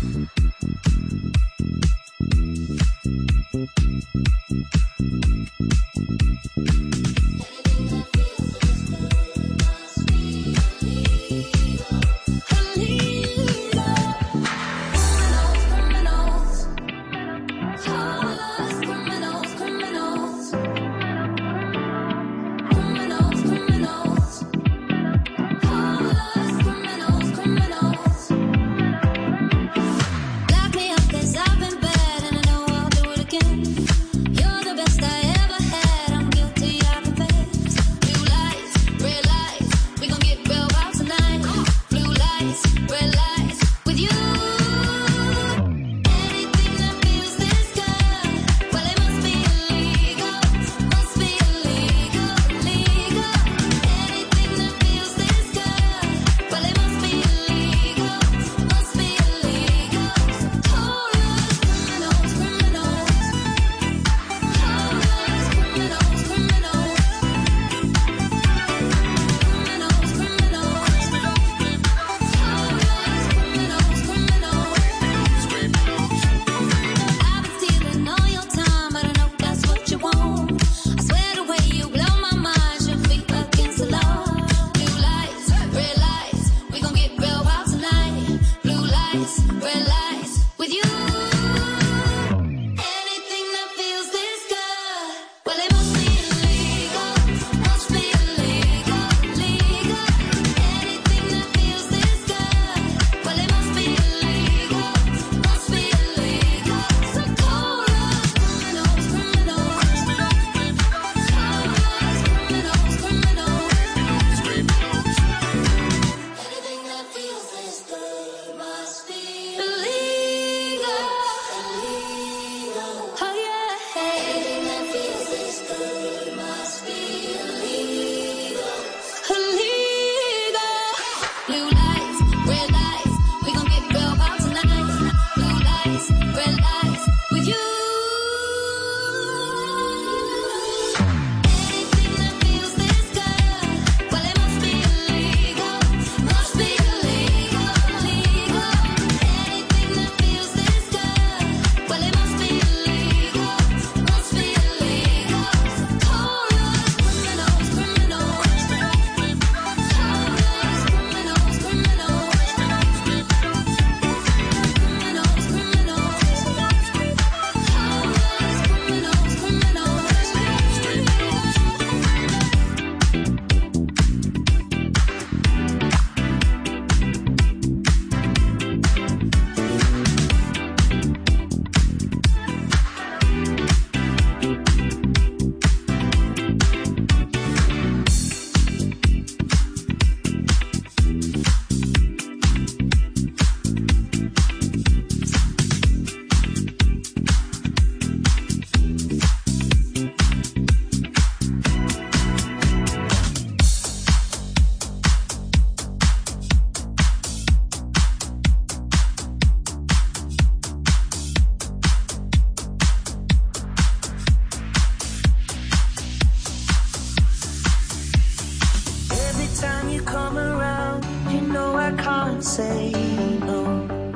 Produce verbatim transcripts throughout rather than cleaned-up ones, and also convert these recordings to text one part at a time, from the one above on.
say no.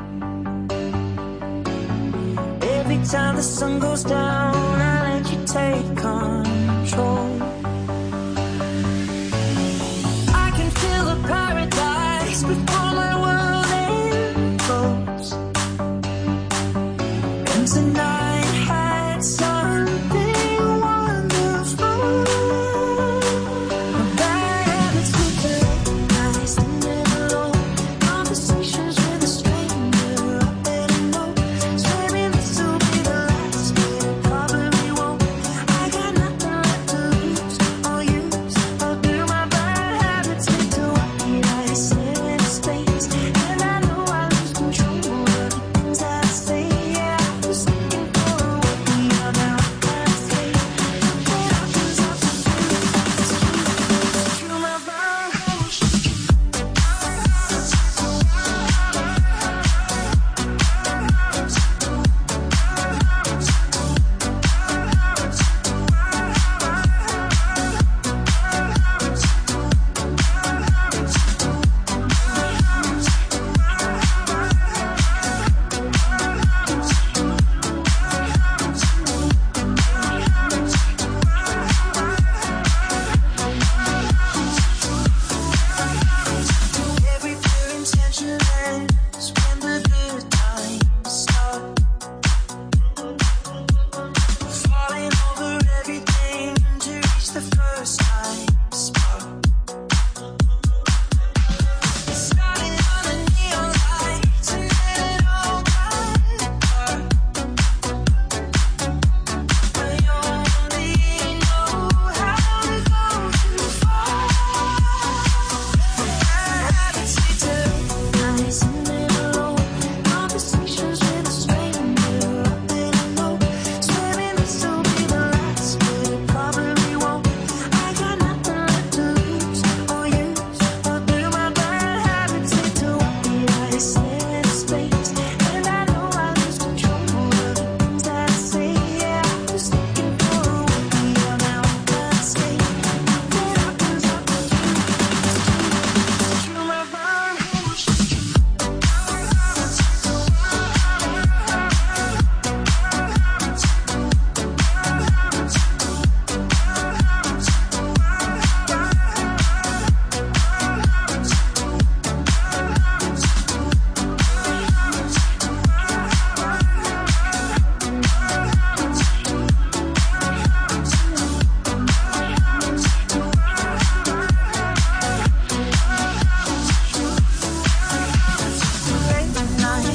Every time the sun goes down, I let you take control. I can feel the paradise before my world implodes. And tonight had something wonderful. My bad habits with the nice and never low. Conversations with a stranger I better know. Swearing this will be the last, but it probably won't. I got nothing left to lose.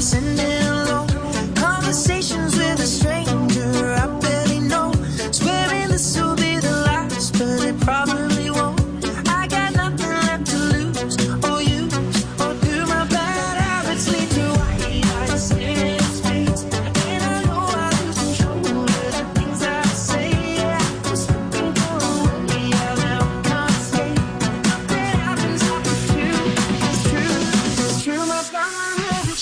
sending alone conversations with a stranger I barely know. Swearing this will be the last, but it probably won't. I got nothing left to lose or use, or do my bad habits lead to white eyes staring at space? And I know I lose control of the things I say. Yeah, I'm slipping for a way out that I can't escape. Nothing happens after two. It's true, it's true. My problem is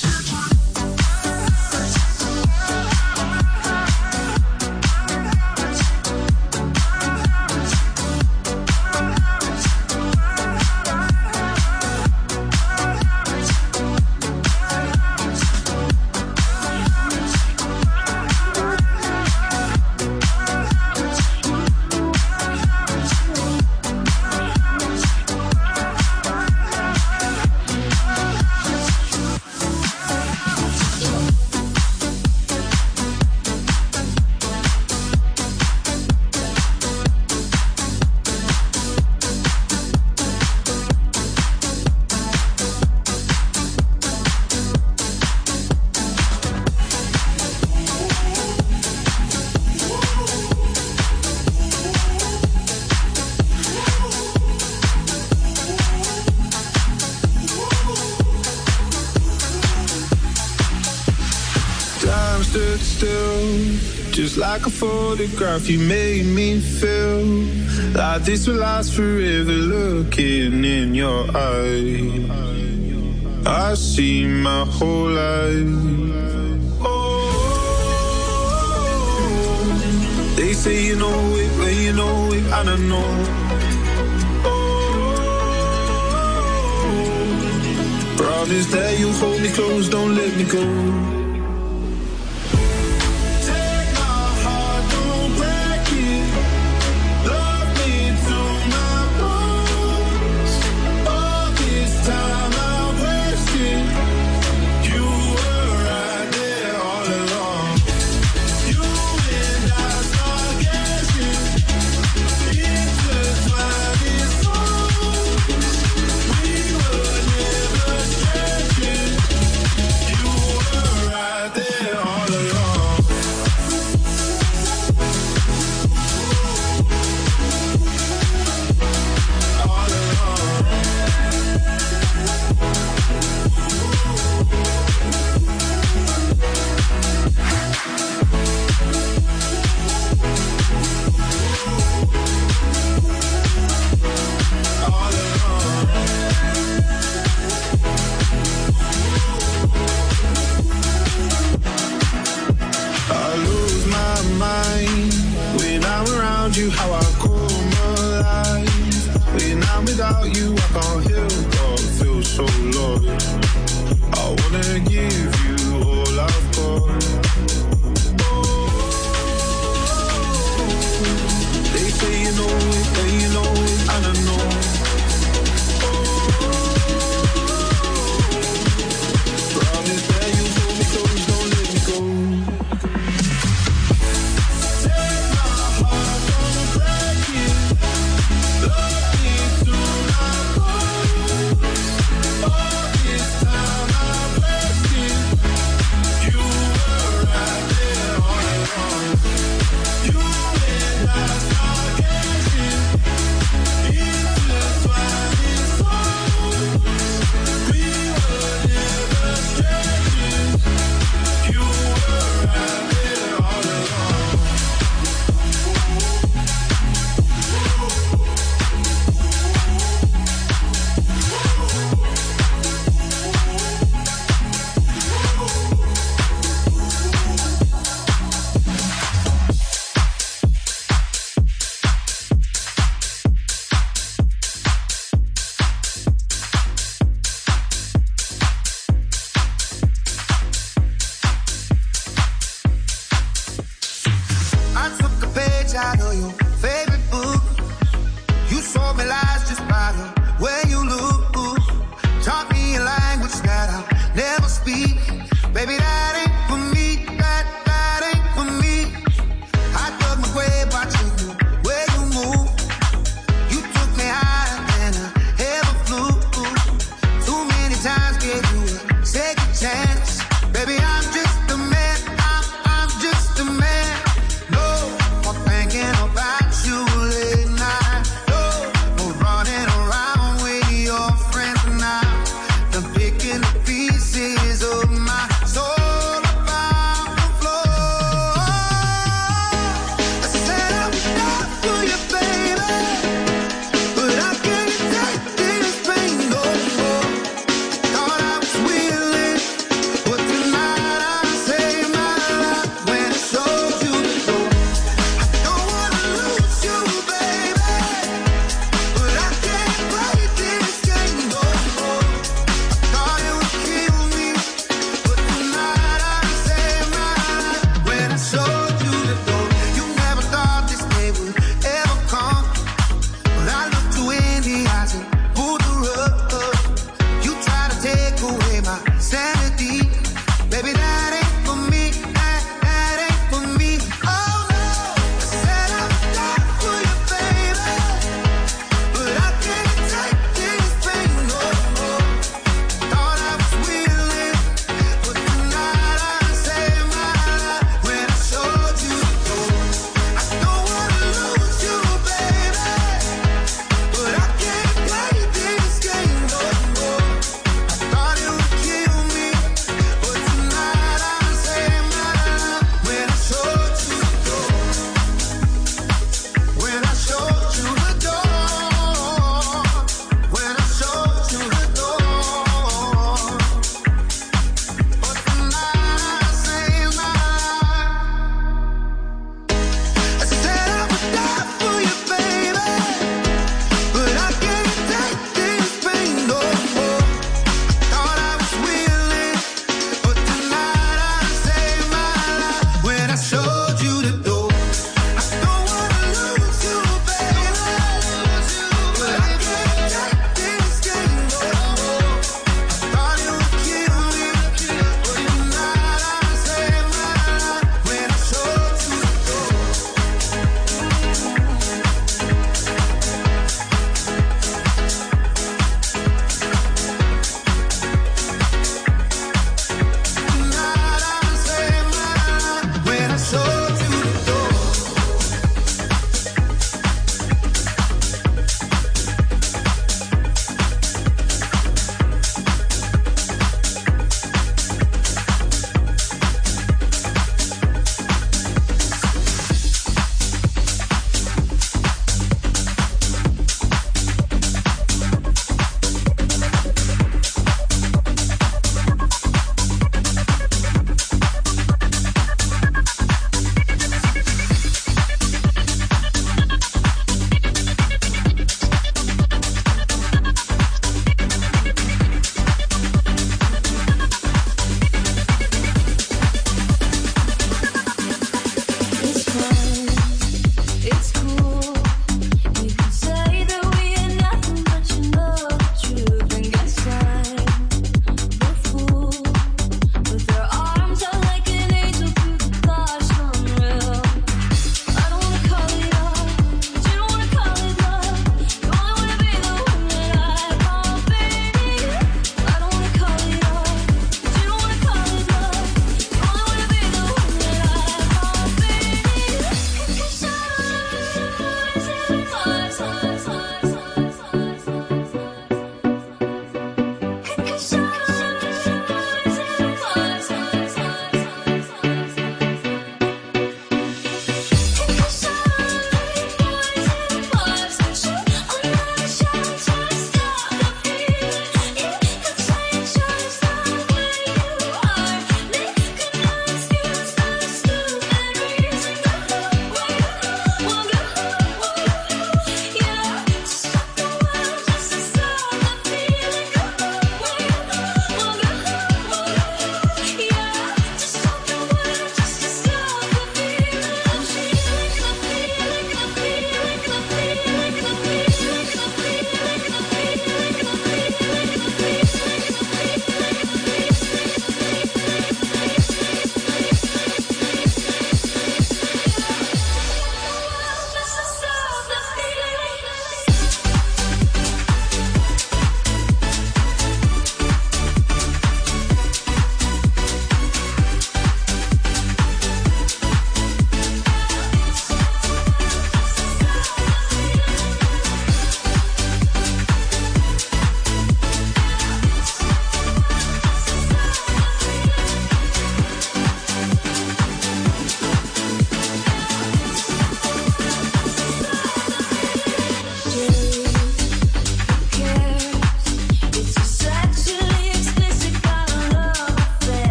time stood still, just like a photograph. You made me feel like this will last forever. Looking in your eyes, I see my whole life. Oh, they say you know it, but you know it, I don't know. Oh, promise that you'll hold me close, don't let me go. You how I come alive. When I'm without you, I can't help but feel so lost. I wanna give you all I've got. Oh, they say you know it, but you know it, I don't know. Oh, promise that you hold me close, don't let me go. Second chance, baby.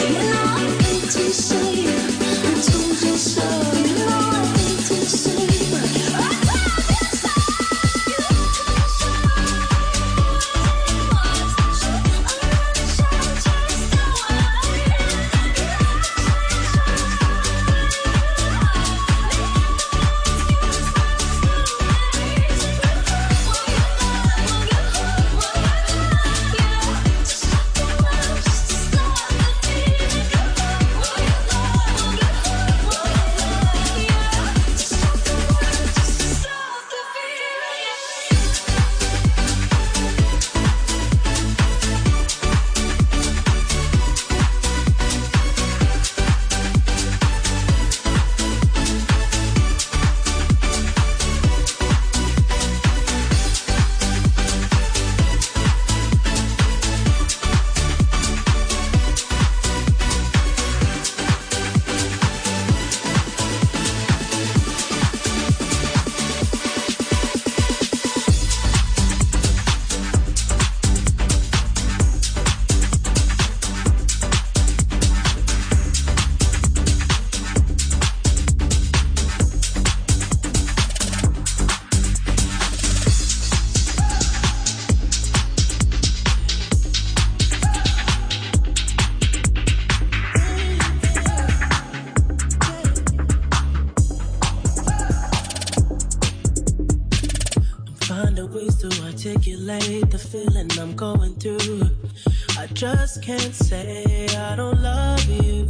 articulate the feeling I'm going through. I just can't say I don't love you,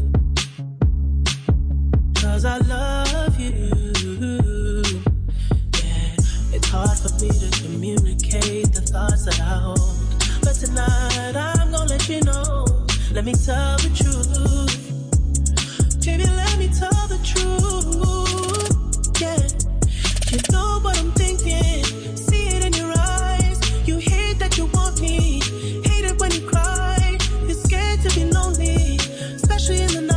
'cause I love you. Yeah, it's hard for me to communicate the thoughts that I hold, but tonight I'm gonna let you know. Let me tell the truth, baby, let me tell the truth. Yeah, you know what I'm thinking, see it in your eyes. You hate that you want me, hate it when you cry. You're scared to be lonely, especially in the night.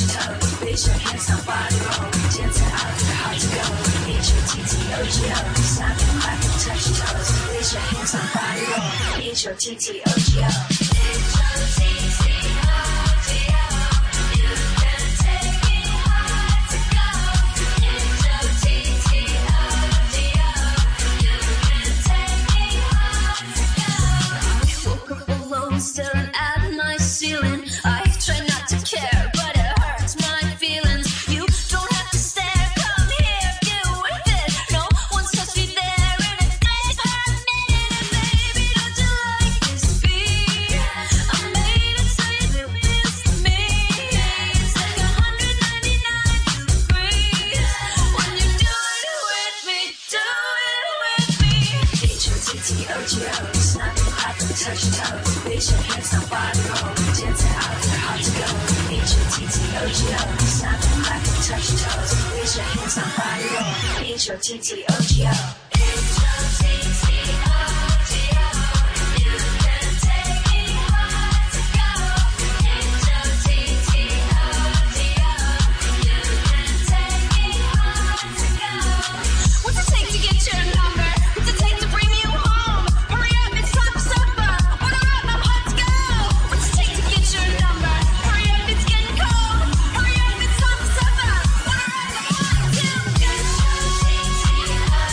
touch your toes. Raise your hands up, body roll. Dance it out, you're hard to go. H O T T O G O. Snap and clap and touch your toes. Raise your hands up, body roll. H O T T O G O. H O T T O G O. You can take me hard to go. H O T T O G O. You can take me hard to go. Woke up alone, staring at my ceiling. I try not to care, but it hurts my feelings. You don't have to stare, come here, get with it. No one's touched me there in a day, a minute. Baby, don't you like this beat? I made it so you miss me. It's like one hundred ninety-nine degrees when you do it with me, do it with me. H O T T O G O, snap and clap and touch your toes. Raise your hands up, body roll. Dance it out, you're hard to go. H O T T O G O, snap and clap and touch your toes. Raise your hands up, body roll. H O T T O G O. H O T T O G O. You can take me hard to go. H O T T O G O. You can take me hard to go. What's it take to get your number? What's it take to bring you home? Hurry up, it's time for supper. Order up, I'm hot to go. What's it take to get your number? Hurry up, it's getting cold. Hurry up, it's time for supper. Order up, I'm hot to go. H O T T O G O.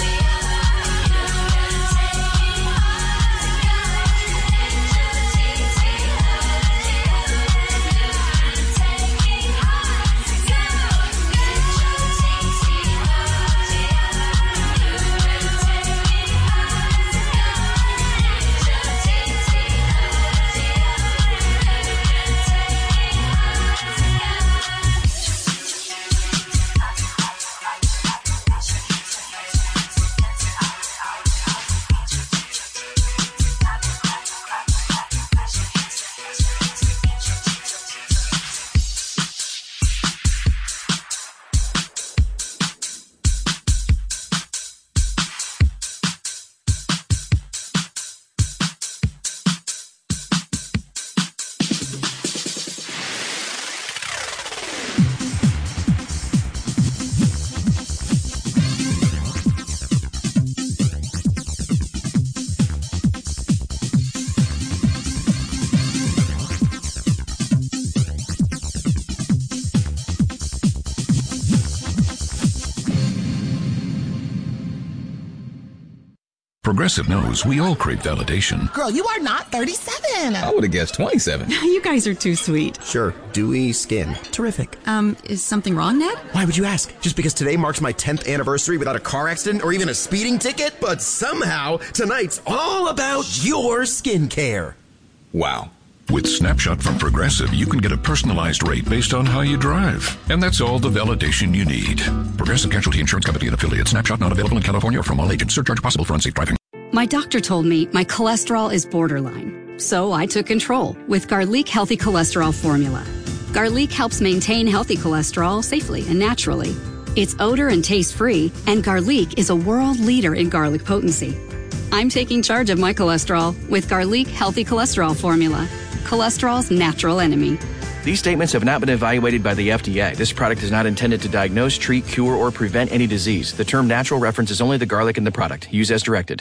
Progressive knows we all crave validation. Girl, you are not thirty-seven. I would have guessed twenty-seven. You guys are too sweet. Sure, dewy skin. Terrific. Um, is something wrong, Ned? Why would you ask? Just because today marks my tenth anniversary without a car accident or even a speeding ticket? But somehow, tonight's all about your skincare. Wow. With Snapshot from Progressive, you can get a personalized rate based on how you drive. And that's all the validation you need. Progressive Casualty Insurance Company and affiliates. Snapshot not available in California or from all agents. Surcharge possible for unsafe driving. My doctor told me my cholesterol is borderline. So I took control with Garlic Healthy Cholesterol Formula. Garlic helps maintain healthy cholesterol safely and naturally. It's odor and taste free, and Garlic is a world leader in garlic potency. I'm taking charge of my cholesterol with Garlic Healthy Cholesterol Formula. Cholesterol's natural enemy. These statements have not been evaluated by the F D A. This product is not intended to diagnose, treat, cure, or prevent any disease. The term natural references only the garlic in the product. Use as directed.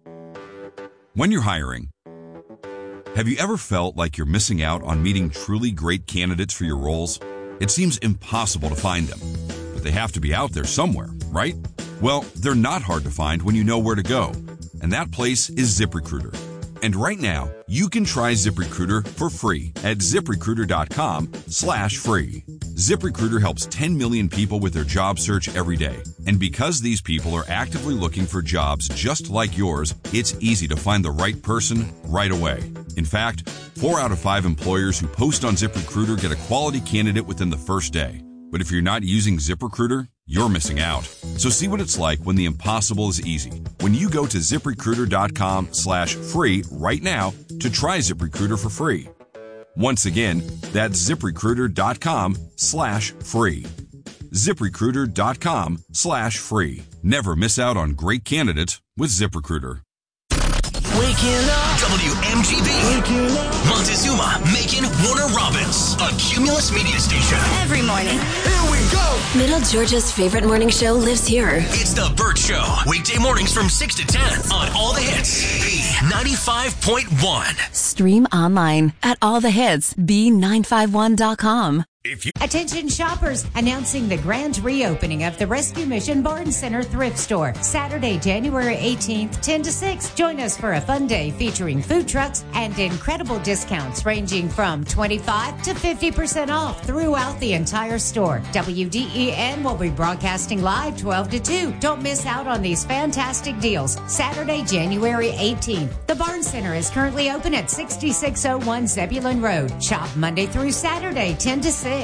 When you're hiring, have you ever felt like you're missing out on meeting truly great candidates for your roles? It seems impossible to find them, but they have to be out there somewhere, right? Well, they're not hard to find when you know where to go, and that place is ZipRecruiter. And right now, you can try ZipRecruiter for free at ZipRecruiter.com slash free. ZipRecruiter helps ten million people with their job search every day. And because these people are actively looking for jobs just like yours, it's easy to find the right person right away. In fact, four out of five employers who post on ZipRecruiter get a quality candidate within the first day. But if you're not using ZipRecruiter, you're missing out. So see what it's like when the impossible is easy. When you go to ZipRecruiter.com slash free right now to try ZipRecruiter for free. Once again, that's ZipRecruiter.com slash free. ZipRecruiter.com slash free. Never miss out on great candidates with ZipRecruiter. Waking up W M G B. Montezuma, Macon, Warner Robins. A Cumulus media station. Every morning. Here we go. Middle Georgia's favorite morning show lives here. It's The Burt Show. Weekday mornings from six to ten on All the Hits. B ninety-five point one. Stream online at all the hits b nine five one dot com. If you Attention shoppers, announcing the grand reopening of the Rescue Mission Barn Center Thrift Store. Saturday, January eighteenth, ten to six. Join us for a fun day featuring food trucks and incredible discounts ranging from twenty-five to fifty percent off throughout the entire store. W D E N will be broadcasting live twelve to two. Don't miss out on these fantastic deals. Saturday, January eighteenth. The Barn Center is currently open at sixty-six oh one Zebulon Road. Shop Monday through Saturday, ten to six.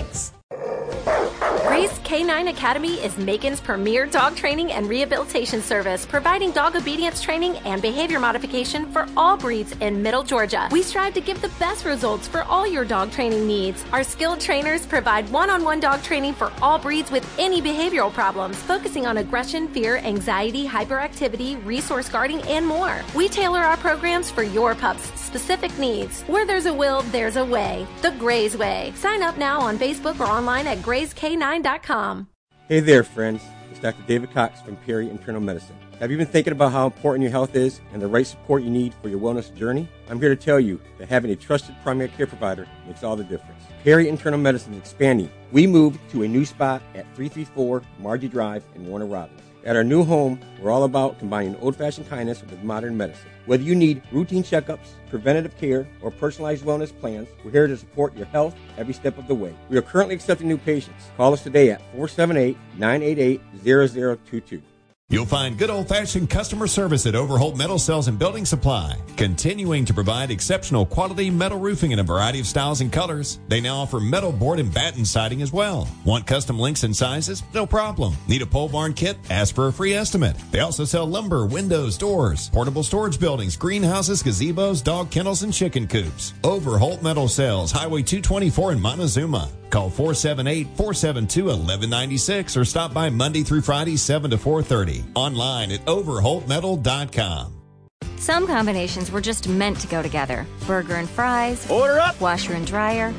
Grace K nine Academy is Macon's premier dog training and rehabilitation service, providing dog obedience training and behavior modification for all breeds in Middle Georgia. We strive to give the best results for all your dog training needs. Our skilled trainers provide one-on-one dog training for all breeds with any behavioral problems, focusing on aggression, fear, anxiety, hyperactivity, resource guarding, and more. We tailor our programs for your pup's specific needs. Where there's a will, there's a way. The Grays Way. Sign up now on Facebook or online at grays k nine dot com. Hey there, friends. It's Doctor David Cox from Perry Internal Medicine. Have you been thinking about how important your health is and the right support you need for your wellness journey? I'm here to tell you that having a trusted primary care provider makes all the difference. Perry Internal Medicine is expanding. We moved to a new spot at three thirty-four Margie Drive in Warner Robins. At our new home, we're all about combining old-fashioned kindness with modern medicine. Whether you need routine checkups, preventative care, or personalized wellness plans, we're here to support your health every step of the way. We are currently accepting new patients. Call us today at four seven eight, nine eight eight, zero zero two two. You'll find good old-fashioned customer service at Overholt Metal Cells and Building Supply, continuing to provide exceptional quality metal roofing in a variety of styles and colors. They now offer metal board and batten siding as well. Want custom links and sizes? No problem. Need a pole barn kit? Ask for a free estimate. They also sell lumber, windows, doors, portable storage buildings, greenhouses, gazebos, dog kennels, and chicken coops. Overholt Metal Cells, Highway two twenty-four in Montezuma. Call four seven eight, four seven two, one one nine six or stop by Monday through Friday, seven to four thirty. Online at overholt metal dot com. Some combinations were just meant to go together. Burger and fries. Order up. Washer and dryer.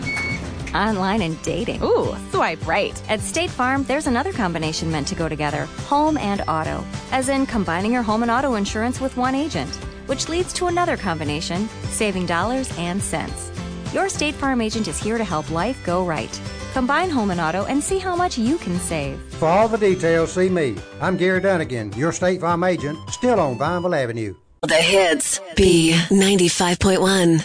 Online and dating. Ooh, swipe right. At State Farm, there's another combination meant to go together. Home and auto. As in combining your home and auto insurance with one agent. Which leads to another combination, saving dollars and cents. Your State Farm agent is here to help life go right. Combine home and auto and see how much you can save. For all the details, see me. I'm Gary Dunnigan, your State Farm agent, still on Vineville Avenue. The Hits. B ninety-five point one.